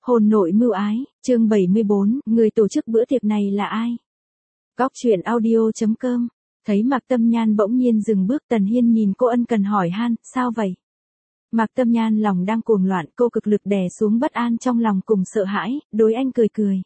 Hôn nội mưu ái, chương 74, người tổ chức bữa tiệc này là ai? Góc truyện audio.com. Thấy Mạc Tâm Nhan bỗng nhiên dừng bước, Tần Hiên nhìn cô ân cần hỏi han, sao vậy? Mạc Tâm Nhan lòng đang cuồng loạn, cô cực lực đè xuống bất an trong lòng cùng sợ hãi, đối anh cười cười.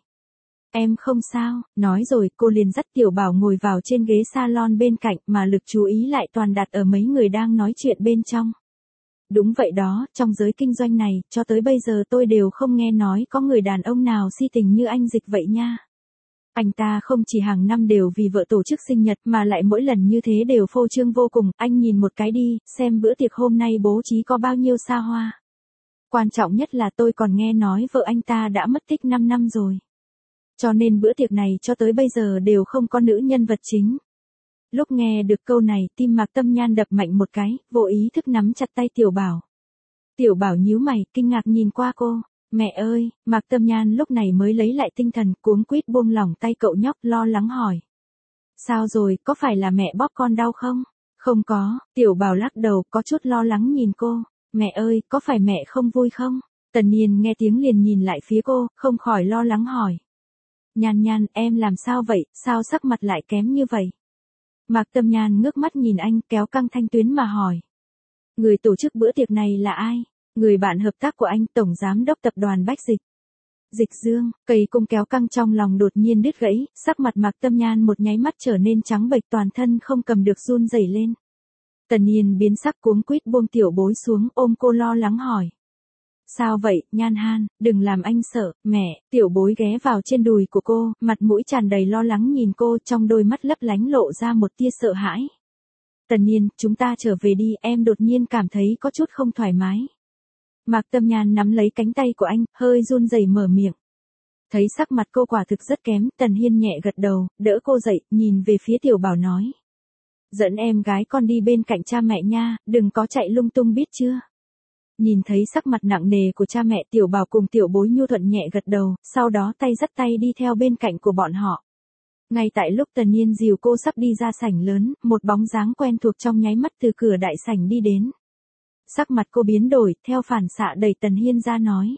Em không sao, nói rồi cô liền dắt Tiểu Bảo ngồi vào trên ghế salon bên cạnh mà lực chú ý lại toàn đặt ở mấy người đang nói chuyện bên trong. Đúng vậy đó, trong giới kinh doanh này, cho tới bây giờ tôi đều không nghe nói có người đàn ông nào si tình như anh Dịch vậy nha. Anh ta không chỉ hàng năm đều vì vợ tổ chức sinh nhật mà lại mỗi lần như thế đều phô trương vô cùng, anh nhìn một cái đi, xem bữa tiệc hôm nay bố trí có bao nhiêu xa hoa. Quan trọng nhất là tôi còn nghe nói vợ anh ta đã mất tích 5 năm rồi. Cho nên bữa tiệc này cho tới bây giờ đều không có nữ nhân vật chính. Lúc nghe được câu này, tim Mạc Tâm Nhan đập mạnh một cái, vô ý thức nắm chặt tay Tiểu Bảo. Tiểu Bảo nhíu mày, kinh ngạc nhìn qua cô. Mẹ ơi, Mạc Tâm Nhan lúc này mới lấy lại tinh thần, cuống quýt buông lỏng tay cậu nhóc, lo lắng hỏi. Sao rồi, có phải là mẹ bóp con đau không? Không có, Tiểu Bảo lắc đầu, có chút lo lắng nhìn cô. Mẹ ơi, có phải mẹ không vui không? Tần Niên nghe tiếng liền nhìn lại phía cô, không khỏi lo lắng hỏi. Nhan Nhan, em làm sao vậy, sao sắc mặt lại kém như vậy? Mạc Tâm Nhan ngước mắt nhìn anh, kéo căng thanh tuyến mà hỏi. Người tổ chức bữa tiệc này là ai? Người bạn hợp tác của anh, Tổng Giám đốc Tập đoàn Bách Dịch. Dịch Dương, cây cung kéo căng trong lòng đột nhiên đứt gãy, sắc mặt Mạc Tâm Nhan một nháy mắt trở nên trắng bệch, toàn thân không cầm được run rẩy lên. Tần Niên biến sắc cuống quýt buông Tiểu Bối xuống, ôm cô lo lắng hỏi. Sao vậy, Nhan Han, đừng làm anh sợ, mẹ. Tiểu Bối ghé vào trên đùi của cô, mặt mũi tràn đầy lo lắng nhìn cô, trong đôi mắt lấp lánh lộ ra một tia sợ hãi. Tần Niên, chúng ta trở về đi, em đột nhiên cảm thấy có chút không thoải mái. Mạc Tâm Nhan nắm lấy cánh tay của anh, hơi run rẩy mở miệng. Thấy sắc mặt cô quả thực rất kém, Tần Hiên nhẹ gật đầu, đỡ cô dậy, nhìn về phía Tiểu Bảo nói. Dẫn em gái con đi bên cạnh cha mẹ nha, đừng có chạy lung tung biết chưa. Nhìn thấy sắc mặt nặng nề của cha mẹ, Tiểu Bảo cùng Tiểu Bối nhu thuận nhẹ gật đầu, sau đó tay dắt tay đi theo bên cạnh của bọn họ. Ngay tại lúc Tần Niên dìu cô sắp đi ra sảnh lớn, một bóng dáng quen thuộc trong nháy mắt từ cửa đại sảnh đi đến. Sắc mặt cô biến đổi, theo phản xạ đẩy Tần Hiên ra nói.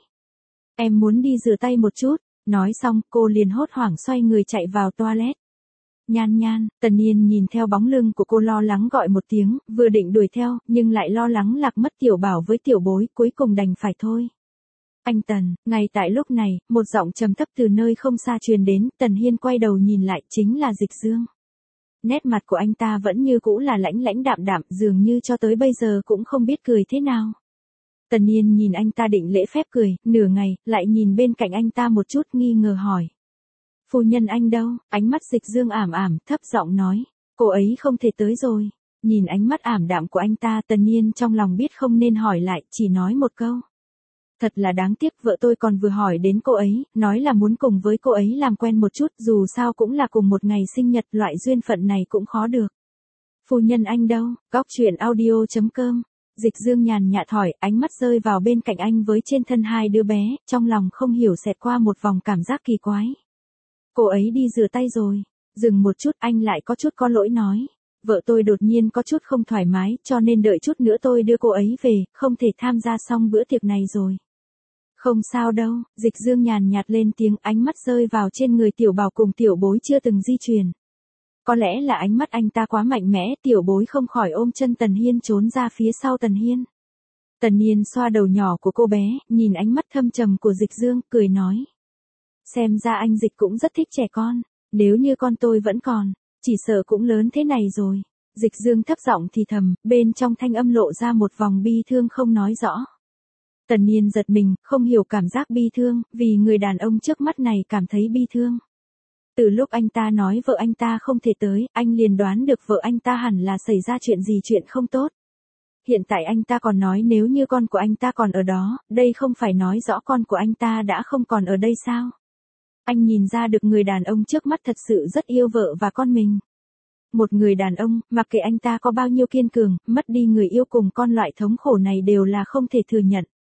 Em muốn đi rửa tay một chút, nói xong cô liền hốt hoảng xoay người chạy vào toilet. Nhan Nhan, Tần Niên nhìn theo bóng lưng của cô lo lắng gọi một tiếng, vừa định đuổi theo, nhưng lại lo lắng lạc mất Tiểu Bảo với Tiểu Bối, cuối cùng đành phải thôi. Anh Tần, ngay tại lúc này, một giọng trầm thấp từ nơi không xa truyền đến, Tần Hiên quay đầu nhìn lại, chính là Dịch Dương. Nét mặt của anh ta vẫn như cũ là lãnh lãnh đạm đạm, dường như cho tới bây giờ cũng không biết cười thế nào. Tần Niên nhìn anh ta định lễ phép cười, nửa ngày, lại nhìn bên cạnh anh ta một chút nghi ngờ hỏi. Phu nhân anh đâu? Ánh mắt Dịch Dương ảm ảm, thấp giọng nói. Cô ấy không thể tới rồi. Nhìn ánh mắt ảm đạm của anh ta, Tần Niên trong lòng biết không nên hỏi lại, chỉ nói một câu. Thật là đáng tiếc, vợ tôi còn vừa hỏi đến cô ấy, nói là muốn cùng với cô ấy làm quen một chút, dù sao cũng là cùng một ngày sinh nhật, loại duyên phận này cũng khó được. Phu nhân anh đâu? Góc truyện audio.com. Dịch Dương nhàn nhạt hỏi, ánh mắt rơi vào bên cạnh anh với trên thân hai đứa bé, trong lòng không hiểu xẹt qua một vòng cảm giác kỳ quái. Cô ấy đi rửa tay rồi. Dừng một chút, anh lại có chút có lỗi nói. Vợ tôi đột nhiên có chút không thoải mái, cho nên đợi chút nữa tôi đưa cô ấy về, không thể tham gia xong bữa tiệc này rồi. Không sao đâu, Dịch Dương nhàn nhạt lên tiếng, ánh mắt rơi vào trên người Tiểu Bảo cùng Tiểu Bối chưa từng di chuyển. Có lẽ là ánh mắt anh ta quá mạnh mẽ, Tiểu Bối không khỏi ôm chân Tần Hiên trốn ra phía sau Tần Hiên. Tần Hiên xoa đầu nhỏ của cô bé, nhìn ánh mắt thâm trầm của Dịch Dương, cười nói. Xem ra anh Dịch cũng rất thích trẻ con, nếu như con tôi vẫn còn, chỉ sợ cũng lớn thế này rồi. Dịch Dương thấp giọng thì thầm, bên trong thanh âm lộ ra một vòng bi thương không nói rõ. Tần Niên giật mình, không hiểu cảm giác bi thương, vì người đàn ông trước mắt này cảm thấy bi thương. Từ lúc anh ta nói vợ anh ta không thể tới, anh liền đoán được vợ anh ta hẳn là xảy ra chuyện gì, chuyện không tốt. Hiện tại anh ta còn nói nếu như con của anh ta còn ở đó, đây không phải nói rõ con của anh ta đã không còn ở đây sao? Anh nhìn ra được người đàn ông trước mắt thật sự rất yêu vợ và con mình. Một người đàn ông, mặc kệ anh ta có bao nhiêu kiên cường, mất đi người yêu cùng con, loại thống khổ này đều là không thể thừa nhận.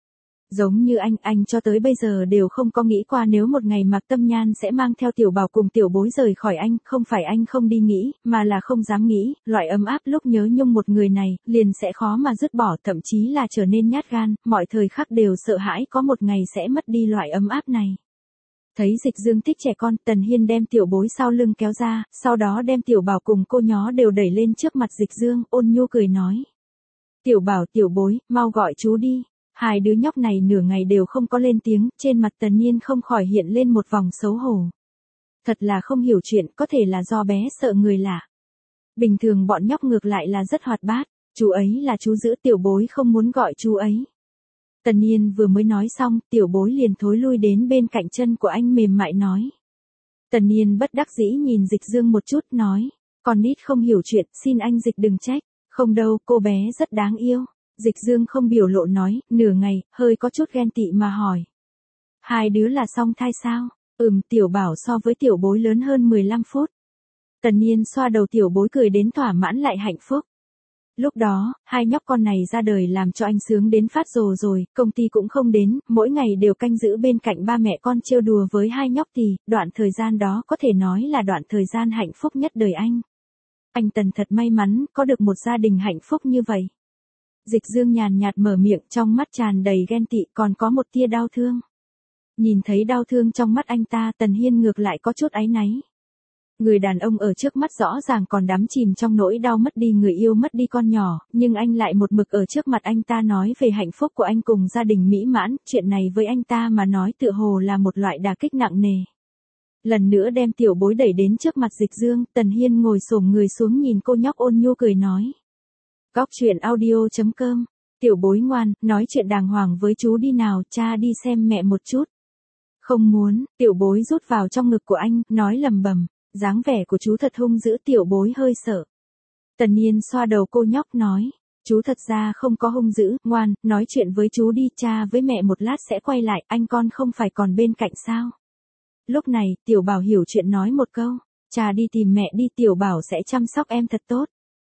Giống như anh cho tới bây giờ đều không có nghĩ qua nếu một ngày Mạc Tâm Nhan sẽ mang theo Tiểu Bảo cùng Tiểu Bối rời khỏi anh, không phải anh không đi nghĩ, mà là không dám nghĩ, loại ấm áp lúc nhớ nhung một người này, liền sẽ khó mà dứt bỏ, thậm chí là trở nên nhát gan, mọi thời khắc đều sợ hãi có một ngày sẽ mất đi loại ấm áp này. Thấy Dịch Dương thích trẻ con, Tần Hiên đem Tiểu Bối sau lưng kéo ra, sau đó đem Tiểu Bảo cùng cô nhó đều đẩy lên trước mặt Dịch Dương, ôn nhu cười nói. Tiểu Bảo, Tiểu Bối, mau gọi chú đi. Hai đứa nhóc này nửa ngày đều không có lên tiếng, trên mặt Tần Nhiên không khỏi hiện lên một vòng xấu hổ. Thật là không hiểu chuyện, có thể là do bé sợ người lạ. Bình thường bọn nhóc ngược lại là rất hoạt bát, chú ấy là chú giữ, Tiểu Bối không muốn gọi chú ấy. Tần Nhiên vừa mới nói xong, Tiểu Bối liền thối lui đến bên cạnh chân của anh mềm mại nói. Tần Nhiên bất đắc dĩ nhìn Dịch Dương một chút nói, con nít không hiểu chuyện, xin anh Dịch đừng trách, không đâu, cô bé rất đáng yêu. Dịch Dương không biểu lộ nói, nửa ngày, hơi có chút ghen tị mà hỏi. Hai đứa là song thai sao? Tiểu Bảo so với Tiểu Bối lớn hơn 15 phút. Tần Nhiên xoa đầu Tiểu Bối cười đến thỏa mãn lại hạnh phúc. Lúc đó, hai nhóc con này ra đời làm cho anh sướng đến phát rồ rồi, công ty cũng không đến, mỗi ngày đều canh giữ bên cạnh ba mẹ con trêu đùa với hai nhóc thì, đoạn thời gian đó có thể nói là đoạn thời gian hạnh phúc nhất đời anh. Anh Tần thật may mắn, có được một gia đình hạnh phúc như vậy. Dịch Dương nhàn nhạt mở miệng, trong mắt tràn đầy ghen tị, còn có một tia đau thương. Nhìn thấy đau thương trong mắt anh ta, Tần Hiên ngược lại có chút áy náy. Người đàn ông ở trước mắt rõ ràng còn đắm chìm trong nỗi đau mất đi người yêu, mất đi con nhỏ, nhưng anh lại một mực ở trước mặt anh ta nói về hạnh phúc của anh cùng gia đình mỹ mãn, chuyện này với anh ta mà nói tựa hồ là một loại đả kích nặng nề. Lần nữa đem Tiểu Bối đẩy đến trước mặt Dịch Dương, Tần Hiên ngồi xổm người xuống nhìn cô nhóc ôn nhu cười nói. Góc truyện audio.com, Tiểu Bối ngoan, nói chuyện đàng hoàng với chú đi nào, cha đi xem mẹ một chút. Không muốn, Tiểu Bối rút vào trong ngực của anh, nói lầm bầm, dáng vẻ của chú thật hung dữ, Tiểu Bối hơi sợ. Tần Nhiên xoa đầu cô nhóc nói, chú thật ra không có hung dữ, ngoan, nói chuyện với chú đi, cha với mẹ một lát sẽ quay lại, anh con không phải còn bên cạnh sao. Lúc này, Tiểu Bảo hiểu chuyện nói một câu, cha đi tìm mẹ đi, Tiểu Bảo sẽ chăm sóc em thật tốt.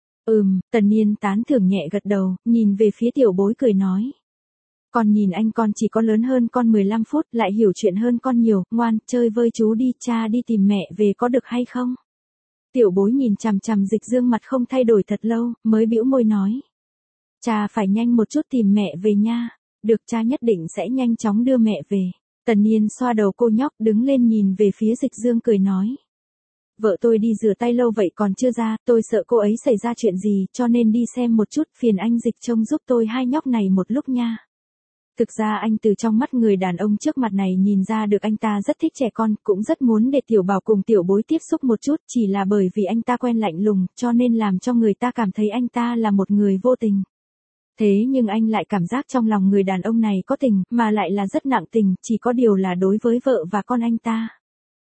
Tần Nhiên tán thưởng nhẹ gật đầu, nhìn về phía Tiểu Bối cười nói. Con nhìn anh con chỉ có lớn hơn con 15 phút, lại hiểu chuyện hơn con nhiều, ngoan, chơi với chú đi, cha đi tìm mẹ về có được hay không? Tiểu Bối nhìn chằm chằm Dịch Dương mặt không thay đổi thật lâu, mới bĩu môi nói. Cha phải nhanh một chút tìm mẹ về nha, được, cha nhất định sẽ nhanh chóng đưa mẹ về. Tần Nhiên xoa đầu cô nhóc đứng lên nhìn về phía Dịch Dương cười nói. Vợ tôi đi rửa tay lâu vậy còn chưa ra, tôi sợ cô ấy xảy ra chuyện gì, cho nên đi xem một chút, phiền anh Dịch trông giúp tôi hai nhóc này một lúc nha. Thực ra anh từ trong mắt người đàn ông trước mặt này nhìn ra được anh ta rất thích trẻ con, cũng rất muốn để Tiểu Bảo cùng Tiểu Bối tiếp xúc một chút, chỉ là bởi vì anh ta quen lạnh lùng, cho nên làm cho người ta cảm thấy anh ta là một người vô tình. Thế nhưng anh lại cảm giác trong lòng người đàn ông này có tình, mà lại là rất nặng tình, chỉ có điều là đối với vợ và con anh ta.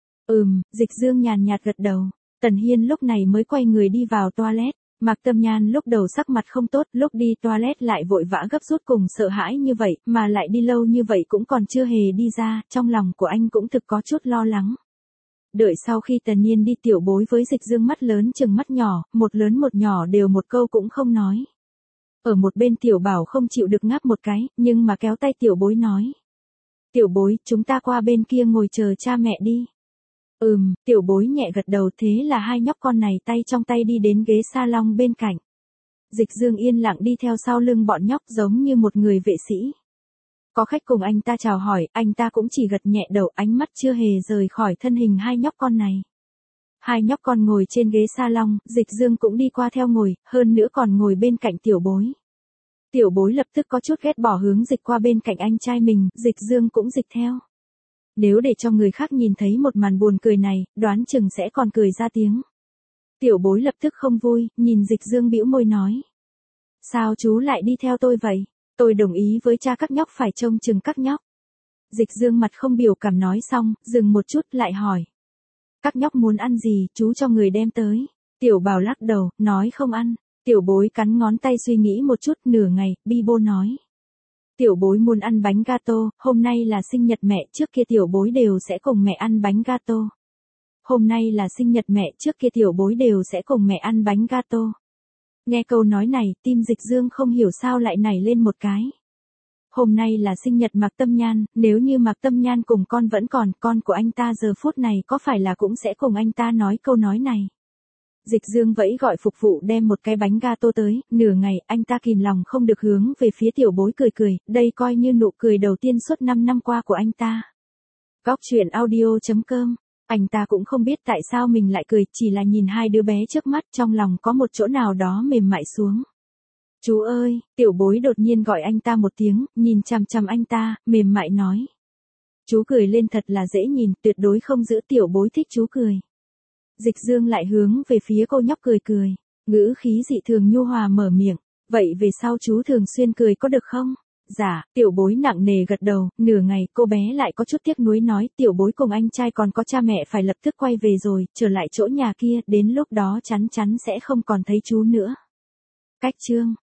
Dịch Dương nhàn nhạt gật đầu. Tần Hiên lúc này mới quay người đi vào toilet. Mạc Tâm Nhan lúc đầu sắc mặt không tốt, lúc đi toilet lại vội vã gấp rút cùng sợ hãi như vậy, mà lại đi lâu như vậy cũng còn chưa hề đi ra, trong lòng của anh cũng thực có chút lo lắng. Đợi sau khi Tần Nhiên đi, Tiểu Bối với Dịch Dương mắt lớn chừng mắt nhỏ, một lớn một nhỏ đều một câu cũng không nói. Ở một bên Tiểu Bảo không chịu được ngáp một cái, nhưng mà kéo tay Tiểu Bối nói. Tiểu Bối, chúng ta qua bên kia ngồi chờ cha mẹ đi. Tiểu Bối nhẹ gật đầu, thế là hai nhóc con này tay trong tay đi đến ghế salon bên cạnh. Dịch Dương yên lặng đi theo sau lưng bọn nhóc giống như một người vệ sĩ. Có khách cùng anh ta chào hỏi, anh ta cũng chỉ gật nhẹ đầu, ánh mắt chưa hề rời khỏi thân hình hai nhóc con này. Hai nhóc con ngồi trên ghế salon, Dịch Dương cũng đi qua theo ngồi, hơn nữa còn ngồi bên cạnh Tiểu Bối. Tiểu Bối lập tức có chút ghét bỏ hướng dịch qua bên cạnh anh trai mình, Dịch Dương cũng dịch theo. Nếu để cho người khác nhìn thấy một màn buồn cười này, đoán chừng sẽ còn cười ra tiếng. Tiểu Bối lập tức không vui, nhìn Dịch Dương bĩu môi nói. Sao chú lại đi theo tôi vậy? Tôi đồng ý với cha các nhóc phải trông chừng các nhóc. Dịch Dương mặt không biểu cảm nói xong, dừng một chút lại hỏi. Các nhóc muốn ăn gì, chú cho người đem tới. Tiểu Bảo lắc đầu, nói không ăn. Tiểu Bối cắn ngón tay suy nghĩ một chút, nửa ngày, bi bô nói. Tiểu Bối muốn ăn bánh gato, hôm nay là sinh nhật mẹ, trước kia Tiểu Bối đều sẽ cùng mẹ ăn bánh gato. Hôm nay là sinh nhật mẹ, trước kia Tiểu Bối đều sẽ cùng mẹ ăn bánh gato. Nghe câu nói này, tim Dịch Dương không hiểu sao lại nảy lên một cái. hôm nay là sinh nhật Mạc Tâm Nhan, nếu như Mạc Tâm Nhan cùng con vẫn còn, con của anh ta giờ phút này có phải là cũng sẽ cùng anh ta nói câu nói này. Dịch Dương vẫy gọi phục vụ đem một cái bánh gato tới, nửa ngày anh ta kìm lòng không được hướng về phía tiểu bối cười cười, đây coi như nụ cười đầu tiên suốt 5 năm qua của anh ta. Góc truyện audio.com. Anh ta cũng không biết tại sao mình lại cười, chỉ là nhìn hai đứa bé trước mắt trong lòng có một chỗ nào đó mềm mại xuống. Chú ơi, tiểu bối đột nhiên gọi anh ta một tiếng, nhìn chằm chằm anh ta, mềm mại nói. Chú cười lên thật là dễ nhìn, tuyệt đối không giữ tiểu bối thích chú cười. Dịch Dương lại hướng về phía cô nhóc cười cười, ngữ khí dị thường nhu hòa mở miệng, vậy về sau chú thường xuyên cười có được không? Dạ, tiểu bối nặng nề gật đầu, nửa ngày cô bé lại có chút tiếc nuối nói tiểu bối cùng anh trai còn có cha mẹ phải lập tức quay về rồi, trở lại chỗ nhà kia, đến lúc đó chắn chắn sẽ không còn thấy chú nữa. Cách chương